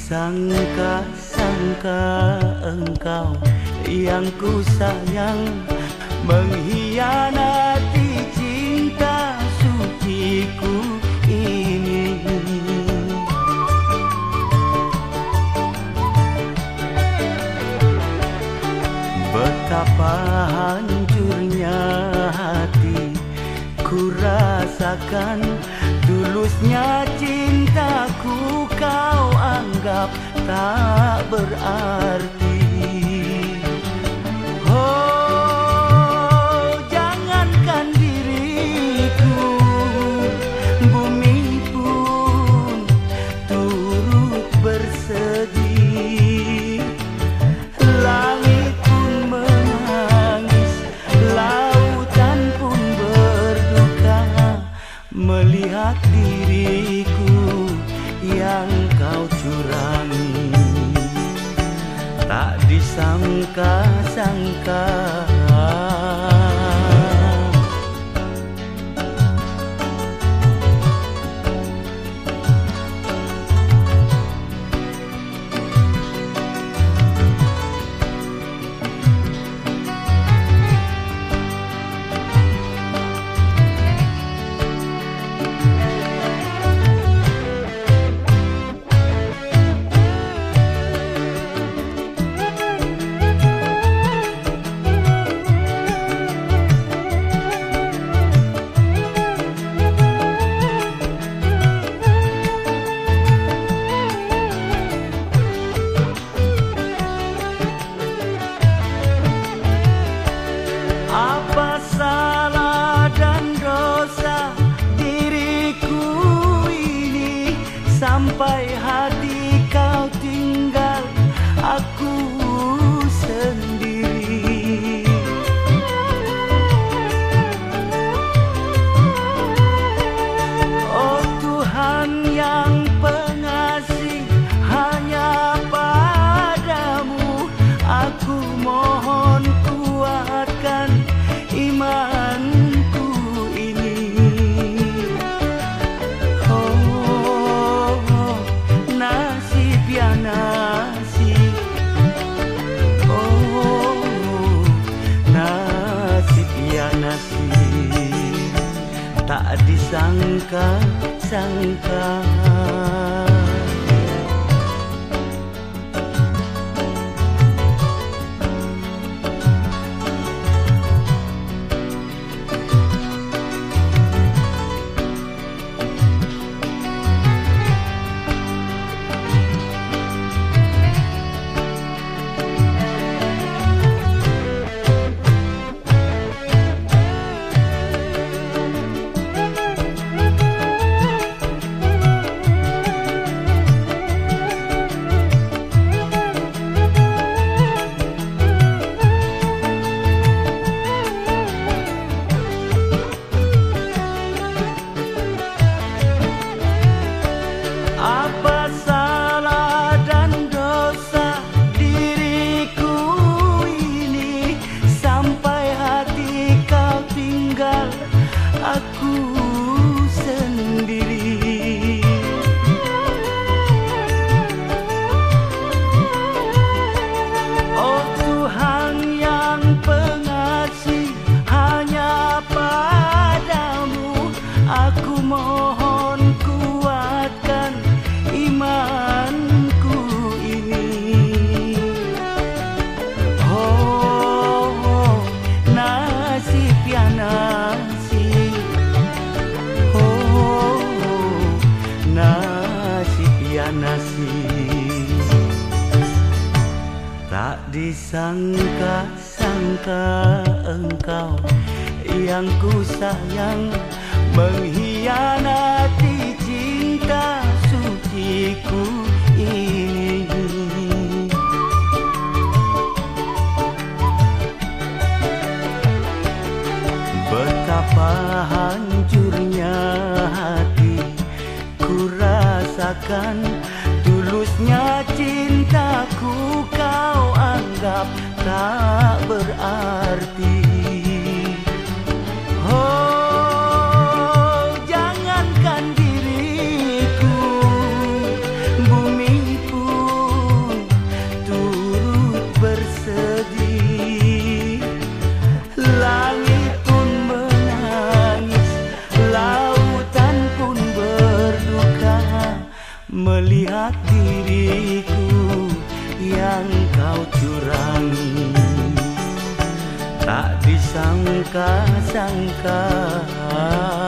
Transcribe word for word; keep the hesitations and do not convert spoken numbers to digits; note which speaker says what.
Speaker 1: disangka-sangka engkau yang ku sayang mengkhianati cinta suciku ini. Betapa hancurnya hati ku rasakan, tulusnya cintaku kau anggap tak berarti. Oh, jangankan diriku, bumi pun turut bersedih. Langit pun menangis, lautan pun berduka melihat diriku yang kau curangi. Tak disangka-sangka apa salah dan dosa diriku ini sampai hati kau tinggal aku sendiri. Oh Tuhan yang pengasih, hanya padamu aku mohon kuatkan imanku ini. Oh, nasib ya nasib, oh nasib ya nasib, tak disangka-sangka. Apa salah dan dosa diriku ini sampai hati kau tinggal aku sendiri. Oh Tuhan yang pengasih, hanya padamu aku mohon kuatkan imanku ini. Oh, nasib ya nasib, oh nasib ya nasib, tak disangka-sangka engkau yang ku sayang mengkhianati cinta suciku ini. Betapa hancurnya hati ku rasakan, tulusnya cintaku kau anggap tak berarti. Oh, jangankan diriku, bumi pun melihat diriku yang kau curangi. Tak disangka-sangka